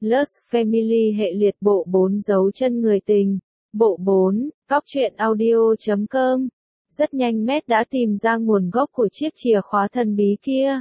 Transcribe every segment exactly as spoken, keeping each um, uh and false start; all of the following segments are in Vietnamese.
Lust Family hệ liệt bộ bốn dấu chân người tình. Bộ bốn, cóc truyện audio chấm com. Rất nhanh Matt đã tìm ra nguồn gốc của chiếc chìa khóa thần bí kia.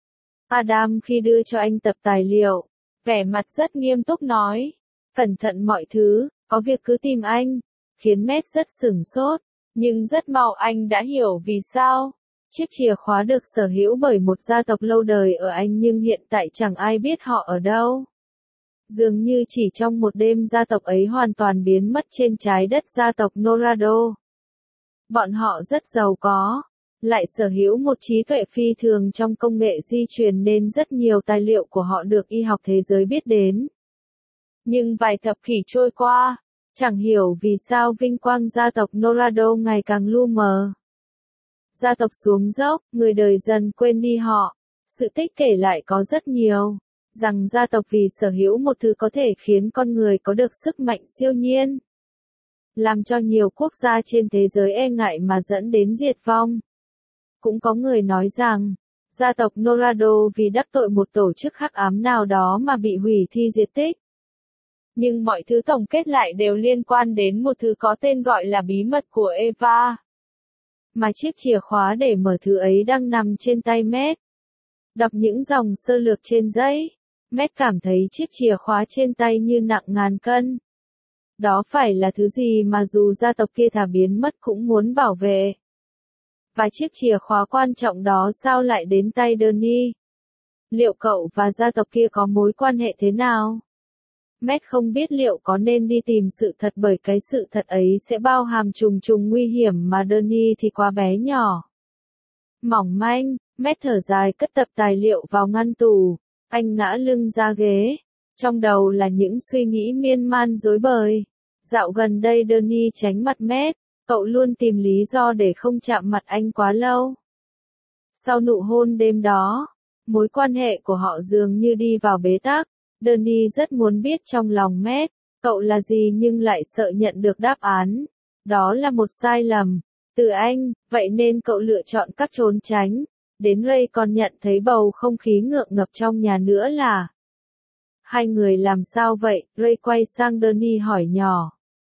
Adam khi đưa cho anh tập tài liệu, vẻ mặt rất nghiêm túc nói, cẩn thận mọi thứ, có việc cứ tìm anh, khiến Matt rất sửng sốt, nhưng rất mau anh đã hiểu vì sao. Chiếc chìa khóa được sở hữu bởi một gia tộc lâu đời ở Anh nhưng hiện tại chẳng ai biết họ ở đâu. Dường như chỉ trong một đêm gia tộc ấy hoàn toàn biến mất trên trái đất gia tộc Norado. Bọn họ rất giàu có, lại sở hữu một trí tuệ phi thường trong công nghệ di truyền nên rất nhiều tài liệu của họ được y học thế giới biết đến. Nhưng vài thập kỷ trôi qua, chẳng hiểu vì sao vinh quang gia tộc Norado ngày càng lu mờ. Gia tộc xuống dốc, người đời dần quên đi họ. Sự tích kể lại có rất nhiều, rằng gia tộc vì sở hữu một thứ có thể khiến con người có được sức mạnh siêu nhiên, làm cho nhiều quốc gia trên thế giới e ngại mà dẫn đến diệt vong. Cũng có người nói rằng, gia tộc Norado vì đắc tội một tổ chức hắc ám nào đó mà bị hủy thi diệt tích. Nhưng mọi thứ tổng kết lại đều liên quan đến một thứ có tên gọi là bí mật của Eva. Mà chiếc chìa khóa để mở thứ ấy đang nằm trên tay Matt. Đọc những dòng sơ lược trên giấy, Matt cảm thấy chiếc chìa khóa trên tay như nặng ngàn cân. Đó phải là thứ gì mà dù gia tộc kia thà biến mất cũng muốn bảo vệ. Và chiếc chìa khóa quan trọng đó sao lại đến tay Donnie? Liệu cậu và gia tộc kia có mối quan hệ thế nào? Matt không biết liệu có nên đi tìm sự thật bởi cái sự thật ấy sẽ bao hàm trùng trùng nguy hiểm mà Donnie thì quá bé nhỏ. Mỏng manh, Matt thở dài cất tập tài liệu vào ngăn tủ, anh ngã lưng ra ghế, trong đầu là những suy nghĩ miên man rối bời. Dạo gần đây Donnie tránh mặt Matt, cậu luôn tìm lý do để không chạm mặt anh quá lâu. Sau nụ hôn đêm đó, mối quan hệ của họ dường như đi vào bế tắc. Donnie rất muốn biết trong lòng Matt, cậu là gì nhưng lại sợ nhận được đáp án. Đó là một sai lầm. Từ anh, vậy nên cậu lựa chọn cách trốn tránh. Đến Ray còn nhận thấy bầu không khí ngượng ngập trong nhà nữa là. Hai người làm sao vậy? Ray quay sang Donnie hỏi nhỏ.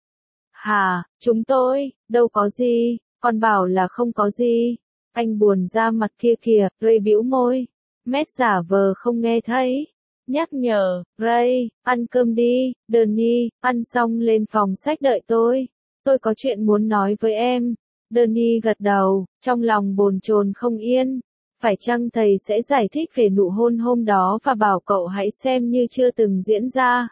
Hà, chúng tôi, đâu có gì, con bảo là không có gì. Anh buồn ra mặt kia kìa, Ray bĩu môi. Matt giả vờ không nghe thấy. Nhắc nhở, Ray, ăn cơm đi, Donnie, ăn xong lên phòng sách đợi tôi. Tôi có chuyện muốn nói với em. Donnie gật đầu, trong lòng bồn chồn không yên. Phải chăng thầy sẽ giải thích về nụ hôn hôm đó và bảo cậu hãy xem như chưa từng diễn ra?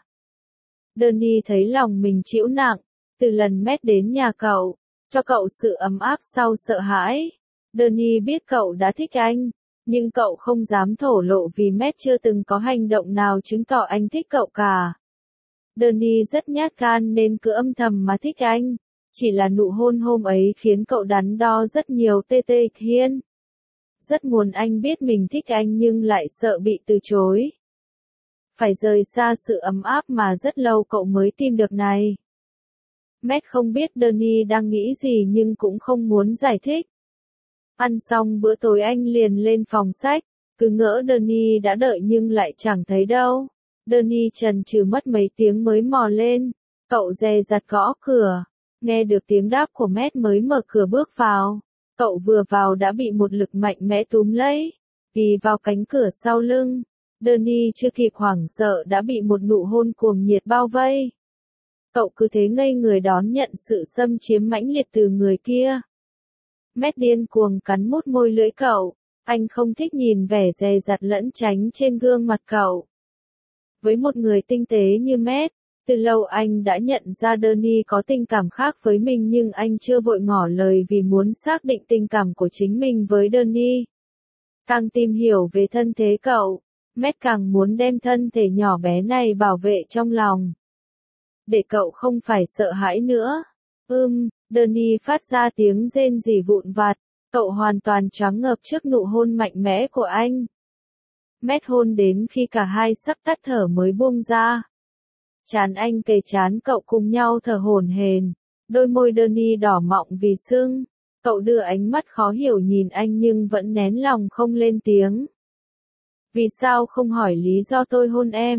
Donnie thấy lòng mình chịu nặng, từ lần Matt đến nhà cậu, cho cậu sự ấm áp sau sợ hãi. Donnie biết cậu đã thích anh. Nhưng cậu không dám thổ lộ vì Matt chưa từng có hành động nào chứng tỏ anh thích cậu cả. Donnie rất nhát gan nên cứ âm thầm mà thích anh. Chỉ là nụ hôn hôm ấy khiến cậu đắn đo rất nhiều tê tê thiên. Rất muốn anh biết mình thích anh nhưng lại sợ bị từ chối. Phải rời xa sự ấm áp mà rất lâu cậu mới tìm được này. Matt không biết Donnie đang nghĩ gì nhưng cũng không muốn giải thích. Ăn xong bữa tối anh liền lên phòng sách, cứ ngỡ Donnie đã đợi nhưng lại chẳng thấy đâu. Donnie chần chừ mất mấy tiếng mới mò lên, cậu dè dặt gõ cửa, nghe được tiếng đáp của Matt mới mở cửa bước vào. Cậu vừa vào đã bị một lực mạnh mẽ túm lấy, ghi vào cánh cửa sau lưng. Donnie chưa kịp hoảng sợ đã bị một nụ hôn cuồng nhiệt bao vây. Cậu cứ thế ngây người đón nhận sự xâm chiếm mãnh liệt từ người kia. Matt điên cuồng cắn mút môi lưỡi cậu, anh không thích nhìn vẻ dè dặt lẫn tránh trên gương mặt cậu. Với một người tinh tế như Matt, từ lâu anh đã nhận ra Donnie có tình cảm khác với mình nhưng anh chưa vội ngỏ lời vì muốn xác định tình cảm của chính mình với Donnie. Càng tìm hiểu về thân thế cậu, Matt càng muốn đem thân thể nhỏ bé này bảo vệ trong lòng. Để cậu không phải sợ hãi nữa. Ưm, Donnie phát ra tiếng rên rỉ vụn vặt, cậu hoàn toàn choáng ngợp trước nụ hôn mạnh mẽ của anh. Matt hôn đến khi cả hai sắp tắt thở mới buông ra. Trán anh kề trán cậu cùng nhau thở hổn hển, đôi môi Donnie đỏ mọng vì sưng. Cậu đưa ánh mắt khó hiểu nhìn anh nhưng vẫn nén lòng không lên tiếng. Vì sao không hỏi lý do tôi hôn em?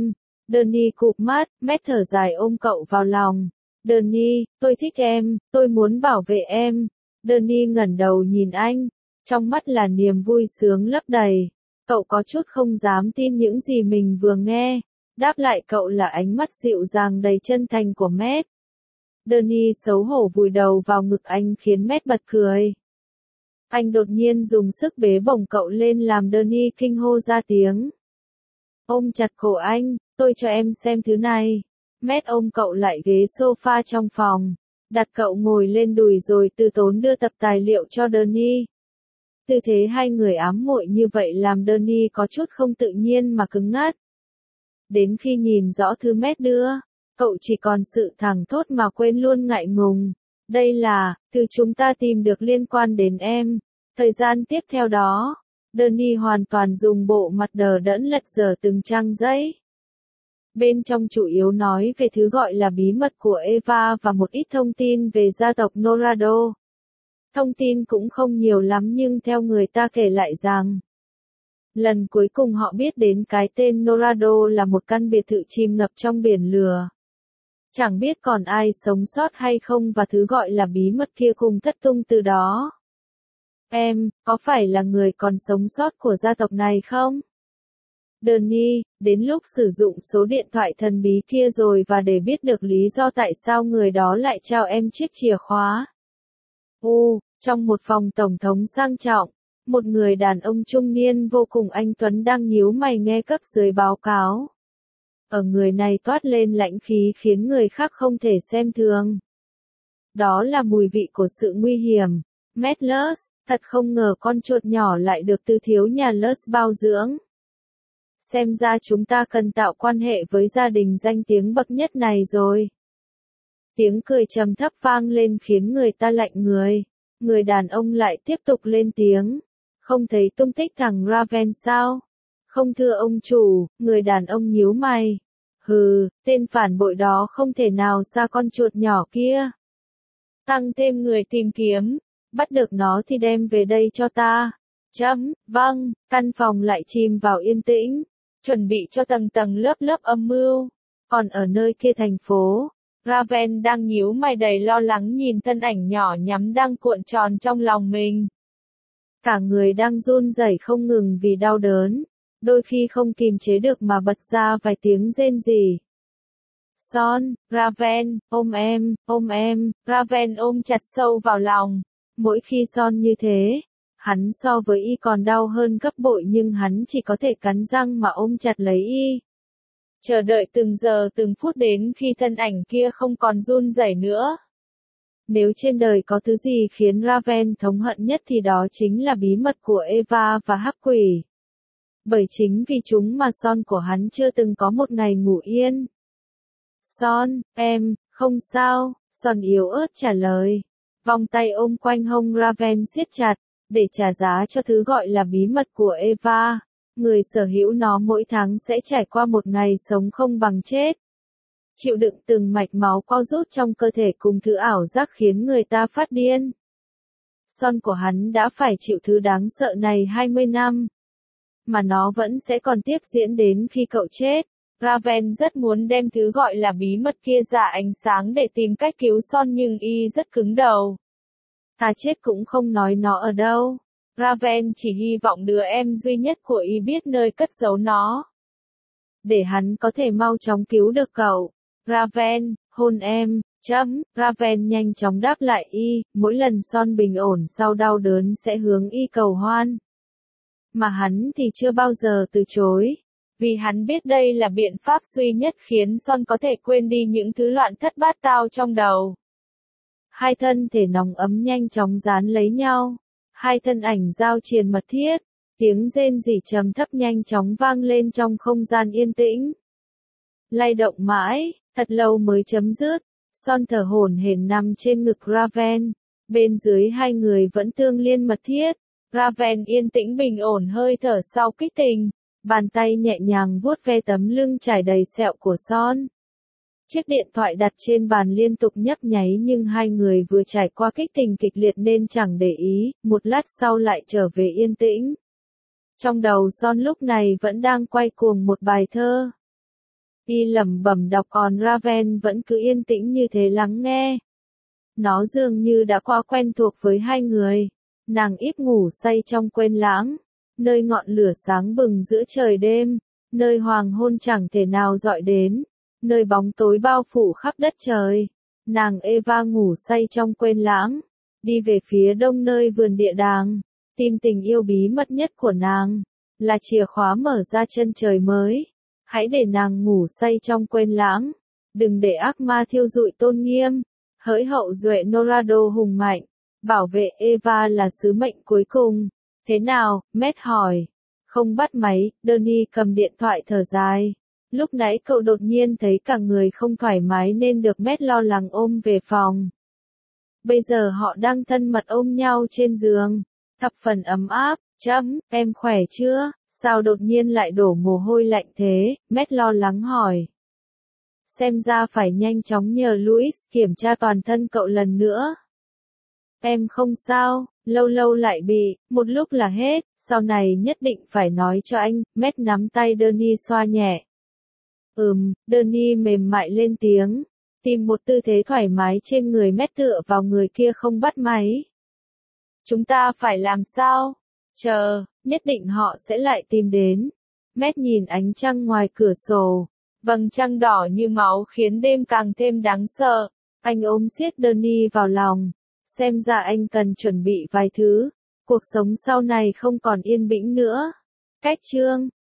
Donnie cụp mắt, Matt thở dài ôm cậu vào lòng. Donnie, tôi thích em, tôi muốn bảo vệ em. Donnie ngẩng đầu nhìn anh, trong mắt là niềm vui sướng lấp đầy. Cậu có chút không dám tin những gì mình vừa nghe. Đáp lại cậu là ánh mắt dịu dàng đầy chân thành của Matt. Donnie xấu hổ vùi đầu vào ngực anh khiến Matt bật cười. Anh đột nhiên dùng sức bế bổng cậu lên làm Donnie kinh hô ra tiếng. Ôm chặt cổ anh, tôi cho em xem thứ này. Matt ôm cậu lại ghế sofa trong phòng, đặt cậu ngồi lên đùi rồi từ tốn đưa tập tài liệu cho Donnie. Tư thế hai người ám muội như vậy làm Donnie có chút không tự nhiên mà cứng ngắc. Đến khi nhìn rõ thứ Matt đưa, cậu chỉ còn sự thẳng thốt mà quên luôn ngại ngùng. Đây là, thứ chúng ta tìm được liên quan đến em. Thời gian tiếp theo đó, Donnie hoàn toàn dùng bộ mặt đờ đẫn lật dở từng trang giấy. Bên trong chủ yếu nói về thứ gọi là bí mật của Eva và một ít thông tin về gia tộc Norado. Thông tin cũng không nhiều lắm nhưng theo người ta kể lại rằng, lần cuối cùng họ biết đến cái tên Norado là một căn biệt thự chìm ngập trong biển lửa. Chẳng biết còn ai sống sót hay không và thứ gọi là bí mật kia cùng thất tung từ đó. Em, có phải là người còn sống sót của gia tộc này không? Donnie, đến lúc sử dụng số điện thoại thần bí kia rồi và để biết được lý do tại sao người đó lại trao em chiếc chìa khóa. U, trong một phòng tổng thống sang trọng, một người đàn ông trung niên vô cùng anh tuấn đang nhíu mày nghe cấp dưới báo cáo. Ở người này toát lên lãnh khí khiến người khác không thể xem thường. Đó là mùi vị của sự nguy hiểm. Matt Lutz, thật không ngờ con chuột nhỏ lại được từ thiếu nhà Lutz bao dưỡng. Xem ra chúng ta cần tạo quan hệ với gia đình danh tiếng bậc nhất này rồi. Tiếng cười trầm thấp vang lên khiến người ta lạnh người. Người đàn ông lại tiếp tục lên tiếng. Không thấy tung tích thằng Raven sao? Không thưa ông chủ, người đàn ông nhíu mày. Hừ, tên phản bội đó không thể nào xa con chuột nhỏ kia. Tăng thêm người tìm kiếm, bắt được nó thì đem về đây cho ta. Chấm, vâng, căn phòng lại chìm vào yên tĩnh, chuẩn bị cho tầng tầng lớp lớp âm mưu. Còn ở nơi kia thành phố, Raven đang nhíu mày đầy lo lắng nhìn thân ảnh nhỏ nhắm đang cuộn tròn trong lòng mình. Cả người đang run rẩy không ngừng vì đau đớn, đôi khi không kìm chế được mà bật ra vài tiếng rên rỉ. Son, Raven, ôm em, ôm em, Raven ôm chặt sâu vào lòng. Mỗi khi Son như thế, hắn so với y còn đau hơn gấp bội nhưng hắn chỉ có thể cắn răng mà ôm chặt lấy y. Chờ đợi từng giờ từng phút đến khi thân ảnh kia không còn run rẩy nữa. Nếu trên đời có thứ gì khiến Raven thống hận nhất thì đó chính là bí mật của Eva và hắc quỷ. Bởi chính vì chúng mà Son của hắn chưa từng có một ngày ngủ yên. Son, em, không sao, Son yếu ớt trả lời. Vòng tay ôm quanh hông Raven siết chặt, để trả giá cho thứ gọi là bí mật của Eva. Người sở hữu nó mỗi tháng sẽ trải qua một ngày sống không bằng chết. Chịu đựng từng mạch máu co rút trong cơ thể cùng thứ ảo giác khiến người ta phát điên. Son của hắn đã phải chịu thứ đáng sợ này hai mươi năm. Mà nó vẫn sẽ còn tiếp diễn đến khi cậu chết. Raven rất muốn đem thứ gọi là bí mật kia ra ánh sáng để tìm cách cứu Son nhưng y rất cứng đầu. Thà chết cũng không nói nó ở đâu. Raven chỉ hy vọng đứa em duy nhất của y biết nơi cất giấu nó. Để hắn có thể mau chóng cứu được cậu. Raven, hôn em, chấm, Raven nhanh chóng đáp lại y, mỗi lần Son bình ổn sau đau đớn sẽ hướng y cầu hoan. Mà hắn thì chưa bao giờ từ chối. Vì hắn biết đây là biện pháp duy nhất khiến Son có thể quên đi những thứ loạn thất bát tao trong đầu. Hai thân thể nóng ấm nhanh chóng dán lấy nhau. Hai thân ảnh giao triền mật thiết. Tiếng rên rỉ trầm thấp nhanh chóng vang lên trong không gian yên tĩnh. Lay động mãi, thật lâu mới chấm dứt. Son thở hổn hển nằm trên ngực Raven. Bên dưới hai người vẫn tương liên mật thiết. Raven yên tĩnh bình ổn hơi thở sau kích tình. Bàn tay nhẹ nhàng vuốt ve tấm lưng trải đầy sẹo của Son. Chiếc điện thoại đặt trên bàn liên tục nhấp nháy nhưng hai người vừa trải qua kích tình kịch liệt nên chẳng để ý, một lát sau lại trở về yên tĩnh. Trong đầu Son lúc này vẫn đang quay cuồng một bài thơ. Y lẩm bẩm đọc còn Raven vẫn cứ yên tĩnh như thế lắng nghe. Nó dường như đã quá quen thuộc với hai người. Nàng ít ngủ say trong quên lãng. Nơi ngọn lửa sáng bừng giữa trời đêm. Nơi hoàng hôn chẳng thể nào dọi đến. Nơi bóng tối bao phủ khắp đất trời. Nàng Eva ngủ say trong quên lãng. Đi về phía đông nơi vườn địa đàng. Tìm tình yêu bí mật nhất của nàng. Là chìa khóa mở ra chân trời mới. Hãy để nàng ngủ say trong quên lãng. Đừng để ác ma thiêu rụi tôn nghiêm. Hỡi hậu duệ Norado hùng mạnh. Bảo vệ Eva là sứ mệnh cuối cùng. Thế nào, Matt hỏi. Không bắt máy, Donnie cầm điện thoại thở dài. Lúc nãy cậu đột nhiên thấy cả người không thoải mái nên được Matt lo lắng ôm về phòng. Bây giờ họ đang thân mật ôm nhau trên giường. Thập phần ấm áp. Chấm, em khỏe chưa? Sao đột nhiên lại đổ mồ hôi lạnh thế? Matt lo lắng hỏi. Xem ra phải nhanh chóng nhờ Louis kiểm tra toàn thân cậu lần nữa. Em không sao, lâu lâu lại bị, một lúc là hết, sau này nhất định phải nói cho anh. Matt nắm tay Donnie xoa nhẹ. Ừm, Donnie mềm mại lên tiếng. Tìm một tư thế thoải mái trên người Matt tựa vào người kia không bắt máy. Chúng ta phải làm sao? Chờ, nhất định họ sẽ lại tìm đến. Matt nhìn ánh trăng ngoài cửa sổ. Vầng trăng đỏ như máu khiến đêm càng thêm đáng sợ. Anh ôm siết Donnie vào lòng. Xem ra anh cần chuẩn bị vài thứ. Cuộc sống sau này không còn yên bĩnh nữa. Cách chương